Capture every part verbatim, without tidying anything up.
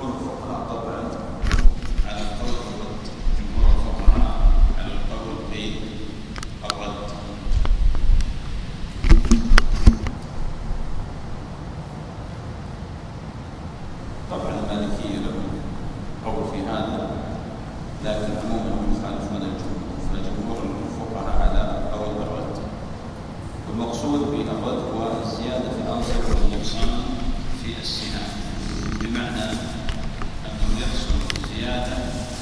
جمهور الفقهاء طبعا على القول بالرد، جمهور الفقهاء على القول بالرد. طبعا المالكية لهم قول في هذا، لكن عموما هم يخالفون الجمهور، فجمهور الفقهاء على قول بالرد. والمقصود بالرد هو الزيادة في الأنصب والنقصان في السهام، بمعنى أنه يحصل زيادة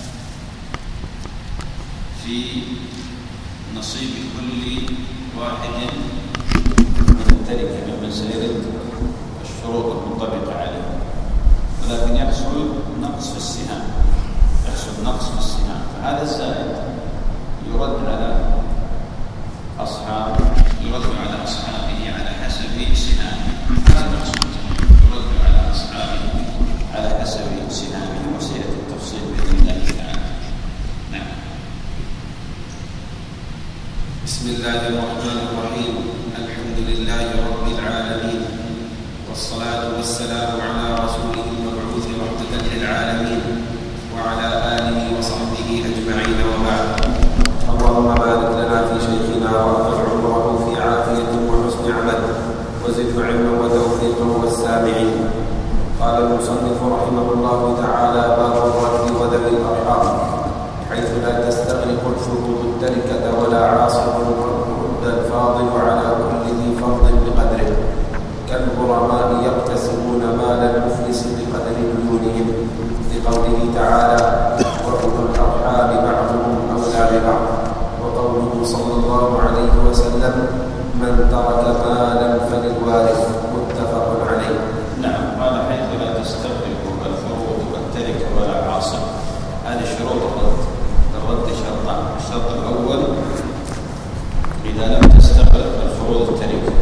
في نصيب كل واحد من التركة ممن سيرد الشروط المنطبقة عليه، ولكن يحصل نقص في السهام، يحصل نقص في السهام، فهذا الزائد يرد على أصحاب يرد على أصحابه على حسب سهامه. هذا المقصود، يرد على أصحابه على حسب سهامه، وسيأتي التفصيل بإذن الله تعالى. نعم. بسم الله الرحمن الرحيم. الحمد لله رب العالمين، والصلاة والسلام على رسوله المبعوث رحمة للعالمين وعلى آله وصحبه أجمعين، وبعد. اللهم بارك لنا في شيخنا وارفع عمره في عافية وحسن عمل، وزد علما وتوفيقا والسامعين. قال المصنف رحمه الله تعالى: باب الرد وذوي الأرحام، حيث لا تستغرق الشروط التركة ولا عاصر الرد الفاضل على كل ذي فرض بقدره، كالغرماء يقتسمون مال المفلس بقدر ديونهم، لقوله تعالى: وأولو الأرحام بعضهم أولى ببعض، وقوله صلى الله عليه وسلم: من ترك مالا فللوارث، متفق عليه. نعم. قال: حيث لا تستغرق الفروض والتركة ولا عاصر. هذه شروط الرد. الرد شرطان: الشرط الأول إذا لم تستغرق الفروض التركة،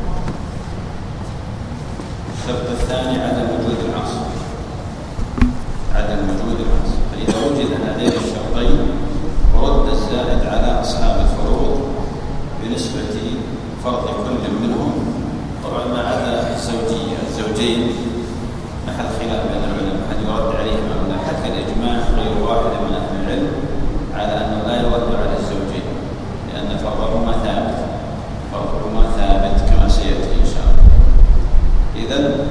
الشرط الثاني عدم وجود العاصر، عدم وجود العاصر. فإذا وجد هذين الشرطين ورد الزائد على أصحاب الفروض بنسبة فرض كل منهم، طبعا ما عدا الزوجية، الزوجين محل خلاف بين العلماء هل يرد عليهم أو لا، حتى الإجماع غير واحد من أهل العلم على أنه لا يرد على الزوجين، لأن فرضهما ثابت، فرضهما ثابت كما سيأتي إن شاء الله. إذا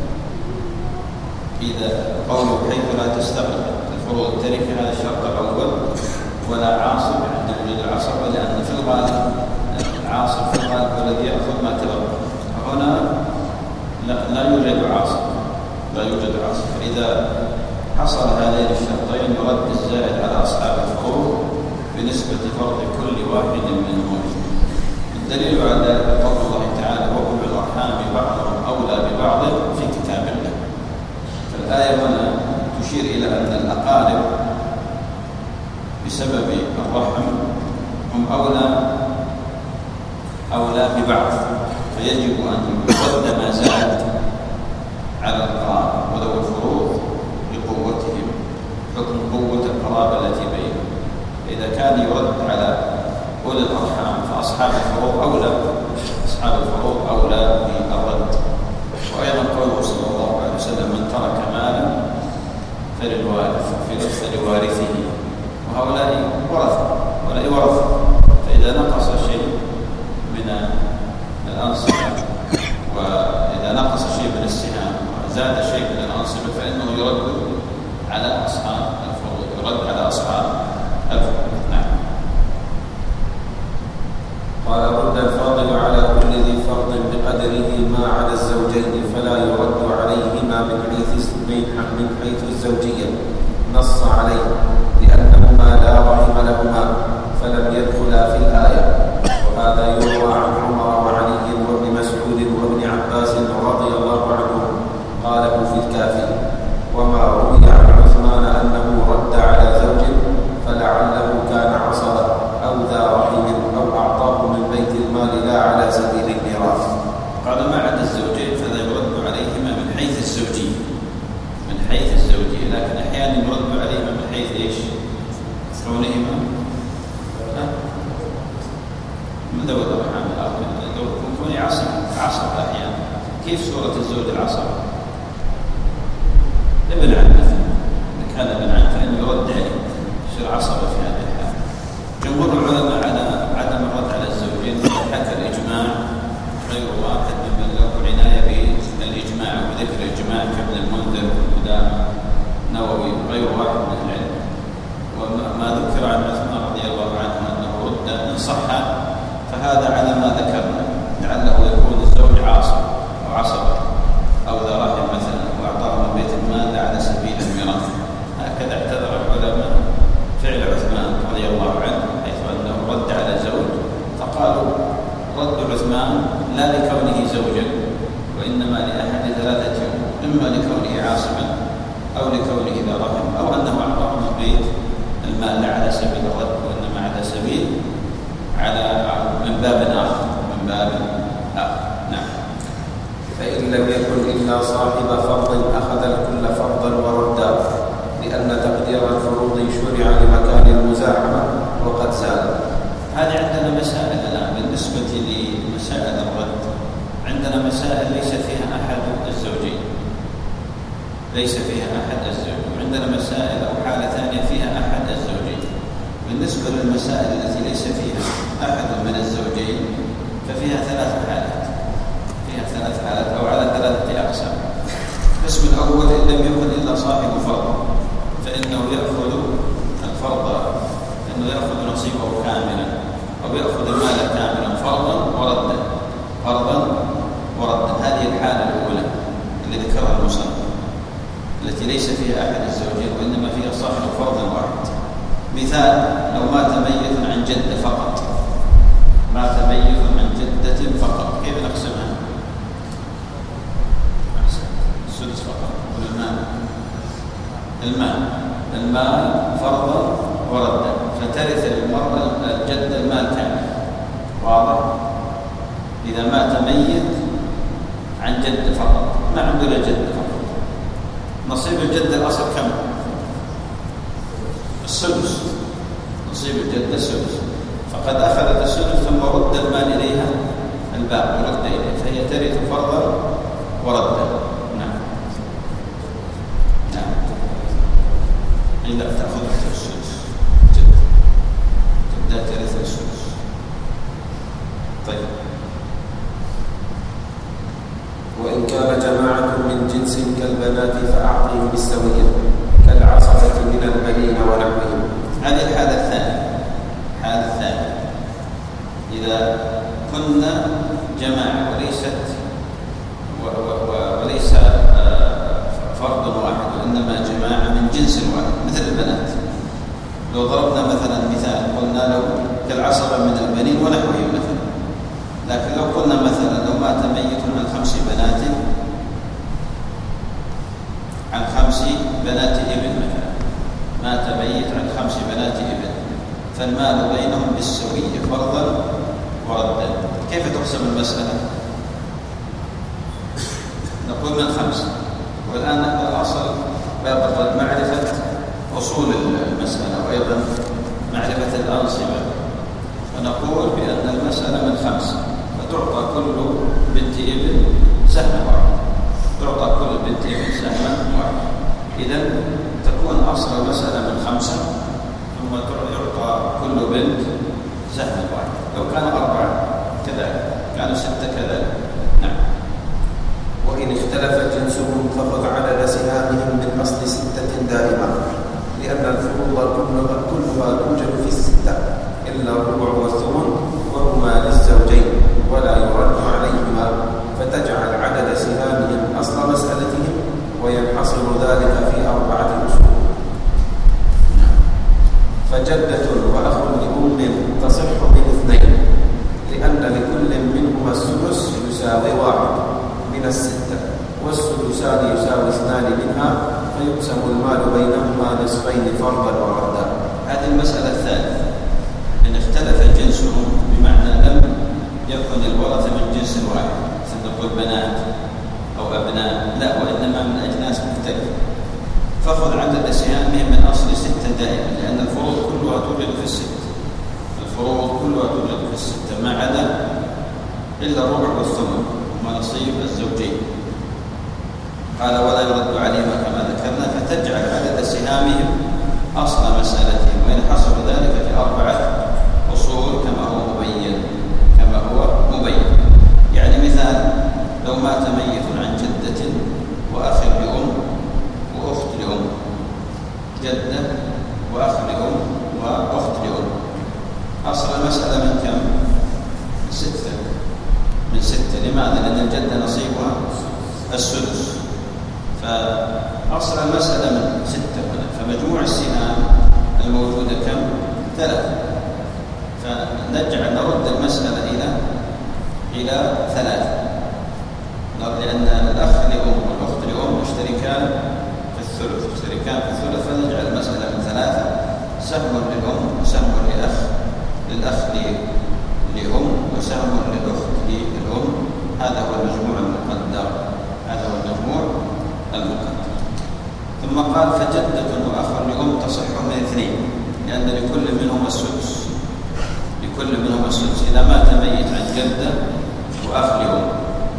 إذا قوله حيث لا تستغرق الفروض التركة، هذا الشرط الأول، ولا عاصب عند وجود العصب، لأن في الغالب العاصب في الغالب الذي يأخذ ما تبقى، هنا لا, لا يوجد عاصب، لا يوجد عاصب. فإذا حصل هذين الشرطين يرد الزائد على أصحاب الفروض بنسبة فرض كل واحد منهم. الدليل على ذلك قول الله تعالى: وأولو الأرحام بعضهم أولى ببعض في كتاب الله. فالآية هنا تشير إلى أن الأقارب بسبب الرحم هم أولى أولى ببعض، فيجب أن يقدم ما زاد على القرابة وذوي الفروض بقوتهم، حكم قوة القرابة التي بينهم. فإذا كان يرد على أولي الأرحام فأصحاب الفروض أولى، أصحاب الفروض أولى بالرد. وأيضا قوله صلى الله عليه وسلم: من ترك مالا فللوارث، في لوارثه، وهؤلاء ورثة، وهؤلاء ورثة. فإذا نقص شيء من الأنصبة، وإذا نقص شيء من السهام وزاد شيء من الأنصبة، فإنه يرد على أصحاب الفروض، يرد على أصحاب الفروض. نعم. قال: رد الفاضل على كل ذي فرض بقدره ما عدا الزوجين، فلا يرد عليهما من حيث من حيث الزوجية، نص عليه لأنهما لا رحم لهما فلم يدخلا في الآية. وهذا يروى عن عمر وعلي وابن مسعود وابن عباس رضي الله عنهم قاله في الكافي. وما روي عن عثمان أنه رد على زوج فلعله كان عصبا أو ذا رحم أو أعطاه من بيت المال لا على سبيل الميراث. قال: ما عدا الزوجين فلا يرد عليهما من حيث الزوجية، من حيث الزوجية، لكن أحيانا يرد عليهما من حيث إيش؟ كونهما من ذوي الأرحام، كون عصب عصب أحيانا. كيف صورة الزوج العصب؟ ابن عم الإجماع كابن المنذر قدامى نووي غير واحد من العلم. وما ذكر عن عثمان رضي الله عنه أنه رد إن صح فهذا على ما ذكرنا، لعله يكون الزوج عاصب أو عصبة أو ذا رحم مثلا وأعطاه من بيت المال على سبيل الميراث. هكذا اعتذر العلماء فعل عثمان رضي الله عنه، حيث أنه رد على زوج، فقالوا رد عثمان لا لكونه زوجا وإنما لأحد ثلاثة أمور: إما لكونه عاصما أو لكونه ذا رحم أو أنه أعطاه من بيت المال على سبيل الرد وإنما على سبيل على من باب آخر من باب آخر. نعم. فإن لم يكن إلا صاحب فرض أخذ الكل فرضا وردا، لأن تقدير الفروض شرع لمكان المزاحمة وقد زال. هذه عندنا مسائل الآن بالنسبة لمسائل الرد. عندنا مسائل ليس فيها أحد الزوجين ليس فيها أحد الزوجين وعندنا مسائل أو حالة ثانية فيها أحد الزوجين. بالنسبة للمسائل التي ليس فيها أحد من الزوجين ففيها ثلاث حالات فيها ثلاث حالات أو على ثلاثة أقسام. القسم الأول: إن لم يكن إلا صاحب فرض فإنه يأخذ الفرض إنه يأخذ نصيبه كاملا أو يأخذ المال كاملا فرضا وردا فرضا وردا. هذه الحالة الأولى اللي ذكرها المصنف، التي ليس فيها أحد الزوجين وإنما فيها صاحب فرض واحد. مثال: لو مات ميت عن جدة فقط مات ميت عن جدة فقط، كيف نقسمها؟ السدس فقط. والمال المال المال فرضا وردا، فترث المرأة الجدة المال كامل. واضح؟ إذا مات ميت عن جدة فقط ما عنده إلا جدة فقط، نصيب الجدة الأصل كم؟ السدس. نصيب الجدة السدس، فقد أخذت السدس ثم رد المال إليها الباقي رد إليه، فهي ترث فرضا وردا. نعم نعم. إلا تأخذ السدس جدة جدة ترث السدس. طيب. وإن كان جماعة من جنس كالبنات فأعطهم بالسوية كالعصبة من البنين ونحوهم. هذه الحالة الثانية. الحالة الثانية إذا كنا جماعة وليست و و و وليس فرد واحد وإنما جماعة من جنس واحد مثل البنات. لو ضربنا مثلا مثال قلنا له كالعصبة من البنين ونحوهم مثلا، لكن لو قلنا مثلا لو مات ميت عن خمس بنات عن خمس بنات ابن مثلا، مات ميت عن خمس بنات ابن، فالمال بينهم بالسوية فرضا وردا. كيف تحسب المسألة؟ نقول من خمسة، والآن نحن الأصل باب الرد معرفة أصول المسألة وأيضا معرفة الأنصبة، فنقول بأن المسألة من خمسة، فتعطى كل بنت ابن سهم واحد تعطى كل بنت ابن سهم واحد. إذن تكون أصل المسألة من خمسة ثم يعطى كل بنت سهم واحد. لو كان أربعة كذلك، كانوا ستة كذلك. نعم. وإن اختلف جنسهم فخذ عدد سهامهم من أصل ستة دائما، لأن الفروض كلها كلها توجد في الستة إلا الربع والثمن وهما للزوجين ولا يرد عليهما، فتجعل عدد سهامهم أصل مسألتهم وينحصر ذلك في أربعة أصول. فجدة وأخ لأم تصح بالاثنين، لأن لكل منهما السدس يساوي واحد من الستة، والسدسان يساوي اثنان منها، فيقسم المال بينهما نصفين فرضا وردا. هذه المسألة الثالثة. إن اختلف جنسهم بمعنى لم يكن الورثة من جنس واحد، مثل نقول بنات أو أبناء، لا، وإنما من أجناس مختلفة، فخذ عدد سهامهم من أصل ستة دائما، لأن الفروض كلها توجد في الستة الفروض كلها توجد في الستة ما عدا إلا الربع والثمن وما نصيب الزوجين. قال ولا يرد عليهما كما ذكرنا، فتجعل عدد سهامهم أصل مسألتهم وينحصر ذلك في أربعة أصول كما هو مبين كما هو مبين يعني مثال: لو مات ميت عن جدة وأخ فأصل المسألة من ستة هنا، فمجموع السهام الموجودة كم؟ ثلاثة. فنجعل نرد المسألة إلى إلى ثلاثة، لأن الأخ لأم والأخت لأم مشتركان في الثلث مشتركان في الثلث فنجعل المسألة من ثلاثة: سهم للأم وسهم للأخ للأخ لأم وسهم للأخت للأم. هذا هو المجموع المقدر هذا هو المجموع المقدر. ثم قال: فجدة وأخ لأم تصح من اثنين، لأن لكل منهما السدس لكل منهما السدس إذا مات ميت عن جدة وأخ لأم،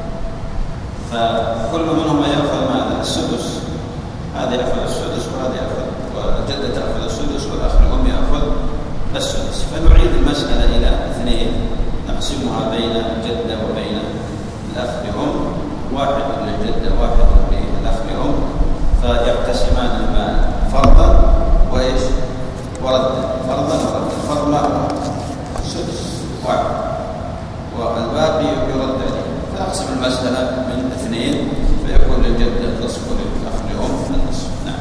فكل منهما يأخذ ماذا؟ السدس. هذا يأخذ السدس وهذا يأخذ، والجدة تأخذ السدس والأخ لأم يأخذ السدس. فنعيد المسألة إلى اثنين نقسمها بين الجدة وبين الأخ لأم، واحد للجدة واحد للأخ لأم، فيقتسمان المال فرضا وإيش؟ وردا. فرضا وردا. الفرض ما هو؟ سدس واحد والباقي يرد عليه، فنقسم المسألة من اثنين فيكون للجدة النصف وللأخ لأم النصف. نعم.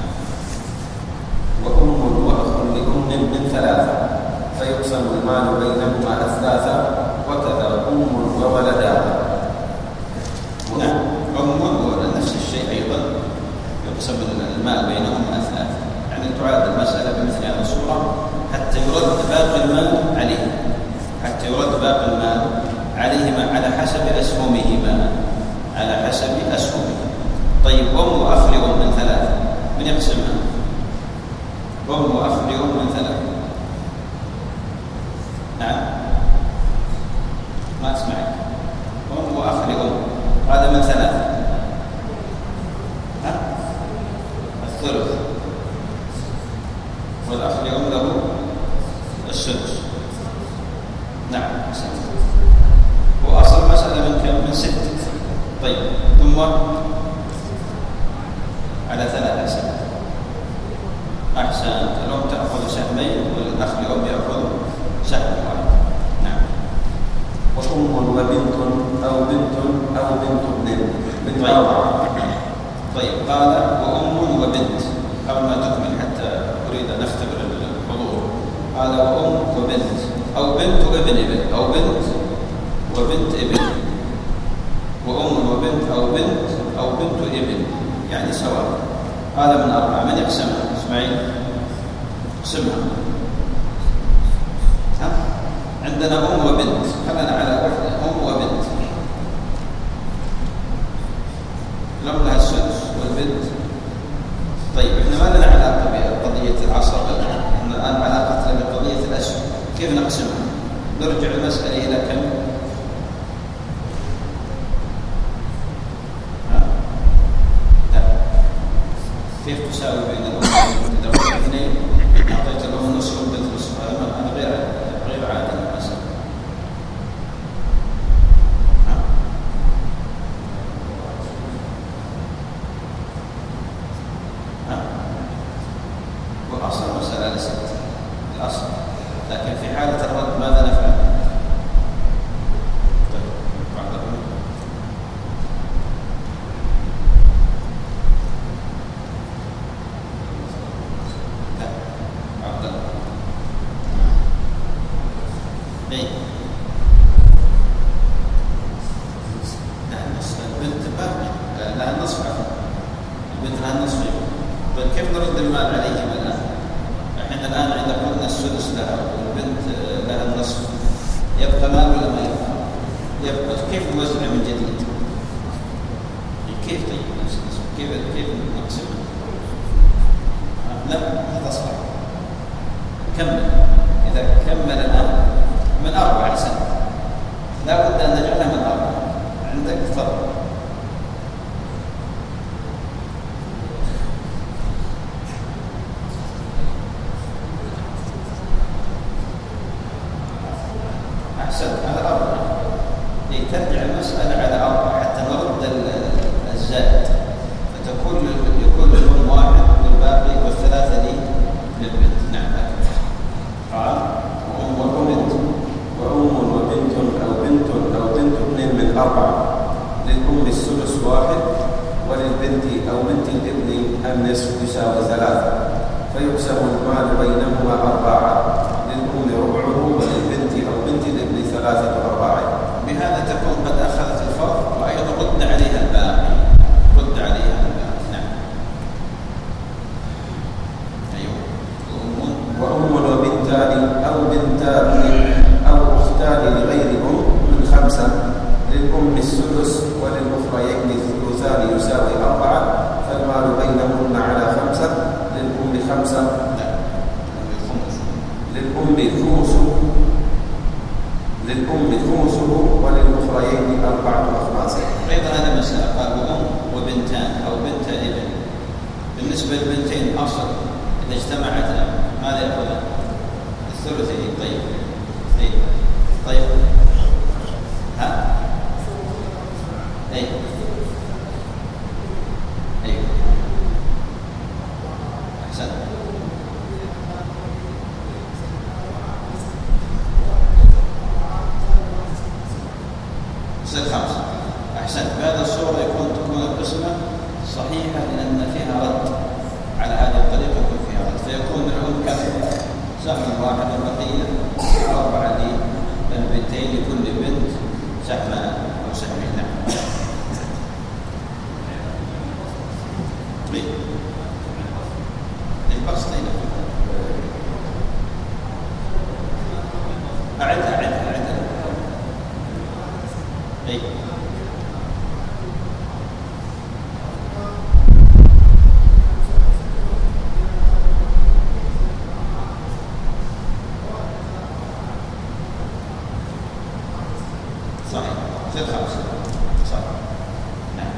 وأم وأخ لأم من ثلاثة فيقسم المال بينهما أثلاثا، وكذا أم وولدان. نعم. أم ونفس الشيء أيضا يقسم المال بينهم أثلاثا، يعني تعاد المسألة بمثل هذه الصورة حتى يرد باقي المال عليه حتى يرد باقي المال عليهما على حسب أسهمهما على حسب أسهمهما. طيب، أم وأخ لأم من ثلاثة من يقسمها؟ أم وأخ لأم من ثلاثة. نعم، ما أسمعك. أم وأخ لأم هذا من ثلاثة. ها؟ الثلث، والأخ لأم له السدس. نعم. وأصل مسألة من كم؟ من ستة. طيب، ثم على ثلاثة أسئلة. أحسن. الأم تأخذ سهمين والأخ لأم يأخذ سهم واحد. نعم. وأم وبنت أو بنت أو بنت ابن من طيب. أربعة. طيب، قال وأم وبنت قبل ما تكمل حتى أريد أن أختبر الحضور. قال وأم وبنت أو بنت وابن ابن أو بنت وبنت ابن، وأم وبنت أو بنت أو بنت ابن، يعني سواء. هذا من أربعة. من يقسمها؟ اسماعيل اقسمها. ها؟ عندنا أم وبنت، خلنا على واحدة. أم وبنت، الأم لها السدس والبنت. طيب، احنا ما لنا علاقة بقضية العصر الآن، الآن علاقتنا بقضية الأسهم. كيف نقسمها؟ نرجع المسألة إلى كم؟ ها؟ لا. كيف تساوي بين الأم والبنت؟ إذا رحت اثنين أعطيت الأم نصف والبنت نصف، هذا غير غير عادي المسألة. وأصل المسألة لست الأصل، لكن في حالة الرد ماذا نفعل؟ طيب، بعد الرد لا بعد الرد اي لا النصف. البنت باقي لها النصف. البنت لها النصف. طيب، كيف نرد المال عليهم الآن؟ احنا الآن عند قلنا السدس لها والبنت لها النصف، يبقى مال ولا ما يبقى؟ يبقى. كيف نوزع من جديد؟ كيف طيب كيف كيف نقسمها؟ لا، هذا صح. كمل. إذا كمل الآن من أربعة أحسن، لا بد أن نجعلها من أربعة. عندك تفضل. على أربعة. ترجع المسألة على أربعة حتى نرد الزائد، فتكون يكون للأم واحد والباقي والثلاثة لي للبنت. نعم. قال وأم وبنت وأم وبنت أو بنت أو بنت ابن من أربعة، للأم السدس واحد وللبنت أو بنت الابن النصف يساوي ثلاثة، فيقسم المال بينهما أرباعا، للأم ربعه وللبنت أو بنت الابن ثلاثة أرباع. بهذا تكون قد أخذت الفرض وأيضا رد عليها الباقي، رد عليها الباقي. نعم. أيوه. وأم وبنتان أو بنتان أو أختان لغير أم من خمسة، للأم السدس وللأخريين الثلثان يساوي أربعة، فالمال بينهن على خمسة، للأم خمسة. لا. للأم خمس للأم خمسه وللأخريين أربعة أخماس. أيضا هذا مسألة، قال أم وبنتان أو بنت ابن. بالنسبة للبنتين أصل إذا اجتمعتا ماذا يأخذان؟ الثلثين. طيب طيب طيب ها؟ أي أي أحسن. ست خمسة. أحسنت. بهذه الصورة يكون تكون القسمة صحيحة لأن فيها رد، على هذه الطريقة يكون فيها رد، فيكون العلم كم؟ سهم واحد والبقية أربعة للبنتين، لكل بنت سهما أو سهمين. نعم. طيب البسطين أعدها أعدها أعدها. أي صحيح. ست خمسة. صح. نعم.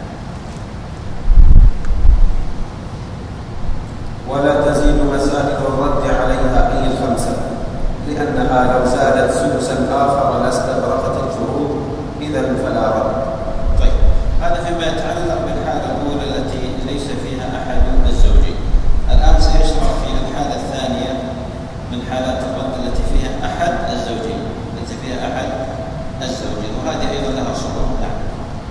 ولا تزيد مسائل الرد عليها أي الخمسة، لأنها لو زادت سدسا آخر لاستغرقت الفروض، إذا فلا رد. طيب هذا فيما يتعلق بالحالة الأولى التي ليس فيها أحد الزوجين. الآن سيشرع في الحالة الثانية من حالات الرد التي فيها أحد الزوجين، التي فيها أحد الزوجين، وهذه أيضا لها صورة. نعم.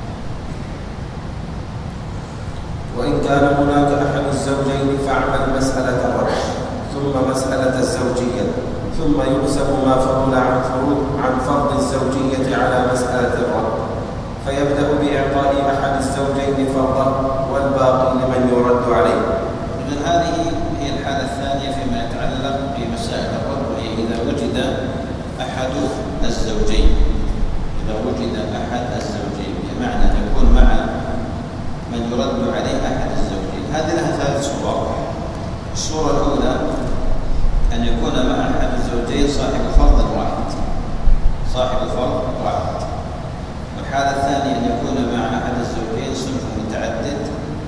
وإن كان هناك أحد الزوجين فاعمل مسألة الرد ثم مسألة الزوجية، ثم يقسم ما فضل عن فروض عن فرض الزوجية على مسألة الرد، فيبدأ بإعطاء أحد الزوجين فرضا والباقي لمن يرد عليه. إذن هذه هي الحالة الثانية فيما يتعلق بمسائل الرد، وهي إذا وجد أحد الزوجين. إذا وجد أحد الزوجين بمعنى أن يكون مع من يرد عليه أحد الزوجين. هذه لها ثلاث صور. الصورة الأولى أن يكون مع أحد الزوجين صاحب فرض واحد، صاحب فرض واحد. والحالة الثانية أن يكون مع أحد الزوجين صنف متعدد،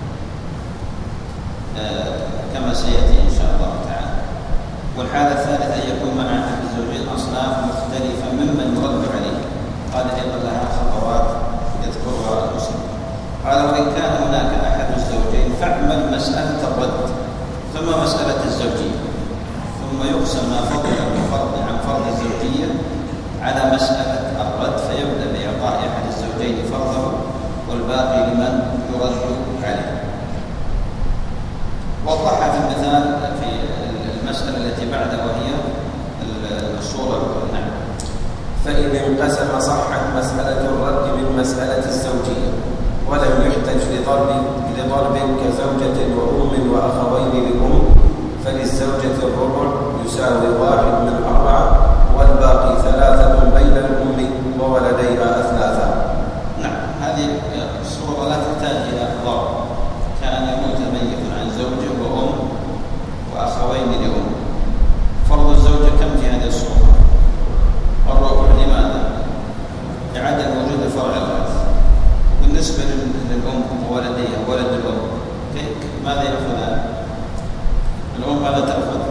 آه كما سيأتي إن شاء الله تعالى. والحالة الثالثة أن يكون مع أحد الزوجين أصناف مختلفة ممن يرد عليه. قال أيضا لها خطوات يذكرها المسلم. قال وإن كان هناك أحد الزوجين فاعمل مسألة الرد ثم مسألة الزوجية، ثم يقسم ما فضل بفرض عن فرض الزوجية على مسألة الرد، فيبدأ بإعطاء أحد الزوجين فرضه والباقي لمن يرد عليه. وضحها في المثال في المسألة التي بعدها وهي الصورة الأولى. نعم. فإن انقسم صحت مسألة الرد بالمسألة الزوجية، ولم يحتج لضرب لضرب كزوجة وأم وأخوين للأم، فللزوجة الربع يساوي واحد من أربعة، والباقي ثلاثة بين الأم وولديها أثلاثا. نعم. هذه الصورة لا تحتاج إلى ضرب، كان يموت ميت عن زوجة وأم وأخوين لأم. فرض الزوجة كم في هذه الصورة؟ الربع. لماذا؟ لعدم وجود فرع الوارث. بالنسبة للأم وولديها ولد الأم ماذا يأخذان؟ الأم ماذا تأخذ؟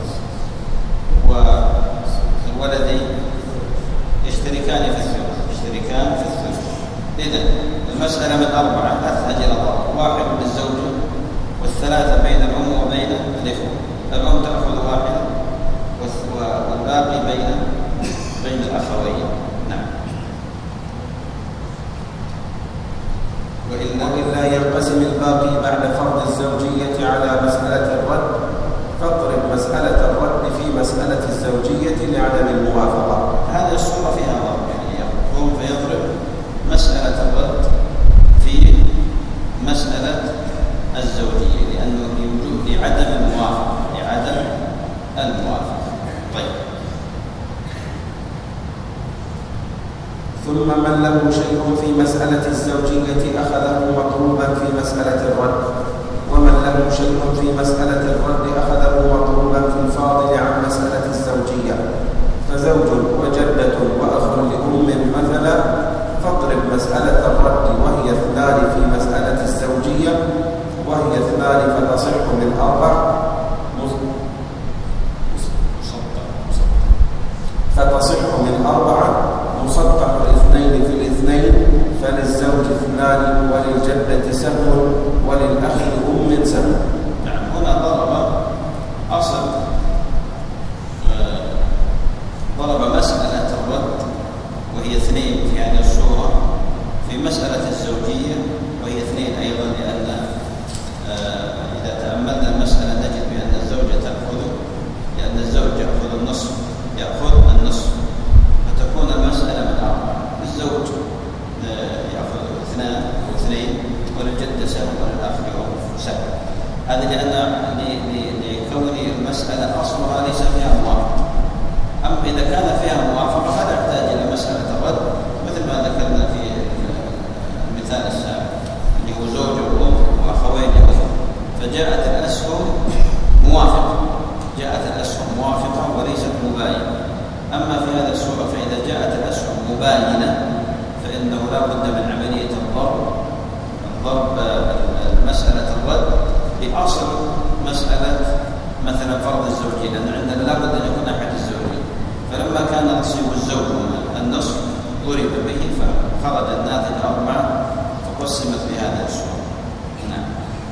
والولدين يشتركان في الثلث، يشتركان في الثلث. إذن المسألة من أربعة لا تحتاج إلى ضرب، واحد للزوجة والثلاثة بين الأم وبين الإخوة. الأم تأخذ واحدة والباقي بين بين الأخوين. نعم. وإلا ينقسم الباقي بعد فرض الزوجية على مسألة الرد، فاضرب مسألة الرد في مسألة الزوجية لعدم الموافقة. هذه الصورة فيها ضرب، يعني يقوم فيضرب مسألة الرد في مسألة الزوجية لأنه يوجد لعدم الموافقة لعدم الموافقة. طيب. ثم من له شيء في مسألة الزوجية أخذه مطلوبا في مسألة الرد، ومن له شيء في مسألة الرد أخذه مطلوبا في الفاضل عن مسألة الزوجية. فزوج وجدة وأخ لأم مثلا، فاضرب مسألة الرد وهي اثنان في مسألة الزوجية، وهي اثنان فتصح من أربع فتصح من أربعة مسطح الاثنين في الاثنين، فللزوج اثنان وللجدة سهم وللأخ لأم سهم. نعم. هنا ضرب أصل ضرب مسألة الرد وهي اثنين في هذه الصورة في مسألة الزوجية وهي اثنين أيضا، لأن إذا تأملنا المسألة نجد بأن الزوجة تأخذ لأن الزوج يأخذ النصف يأخذ النصف فتكون المسألة من أربعة. الزوج يأخذ اثنان واثنين وللجدة سهم وللأخ سهم. هذا لأن لكون المسألة أصلها ليس فيها موافقة. أما إذا كان فيها موافقة فلا يحتاج إلى مسألة الرد، مثل ما ذكرنا في المثال السابق اللي هو زوج وأم وأخوين لأم، فجاءت الأسهم موافقة جاءت الأسهم موافقة وليست مباينة. أما في هذه الصورة فإذا جاءت الأسهم مباينة فإنه لا بد من عملية الضرب الضرب مسألة الرد بأصل مسألة مثلا فرض الزوجية، لأن عندنا لا بد أن يكون أحد الزوجين. فلما كان نصيب الزوج النصف ضرب به فخرج الناتج أربعة فقسمت بهذه الصورة. نعم.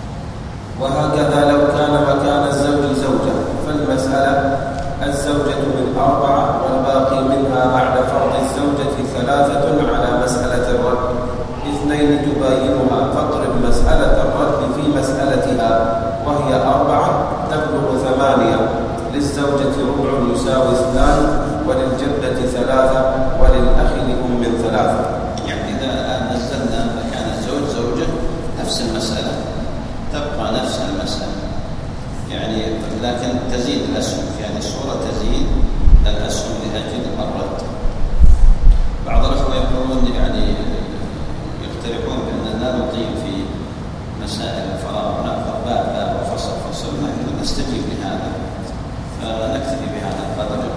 وهكذا لو كان مكان الزوج زوجة فالمسألة الزوجة من أربعة والباقي منها بعد فرض الزوجة ثلاثة على مسألة الرد، اثنين تباينها، فاضرب مسألة الرد في مسألتها وهي أربعة تبلغ ثمانية، للزوجة ربع يساوي اثنان وللجدة ثلاثة وللأخ لأم ثلاثة. يعني إذا نزلنا مكان الزوج زوجة نفس المسألة تبقى نفس المسألة، يعني لكن تزيد الأسهم في هذه الصورة تزيد الأسهم لأجل الرد. بعض الأخوة يقولون يعني يقترحون بأننا نطيل في مسائل الفراغ نأخذ باب باب وفصل فصل، نحن نستجيب لهذا فنكتفي بهذا القدر.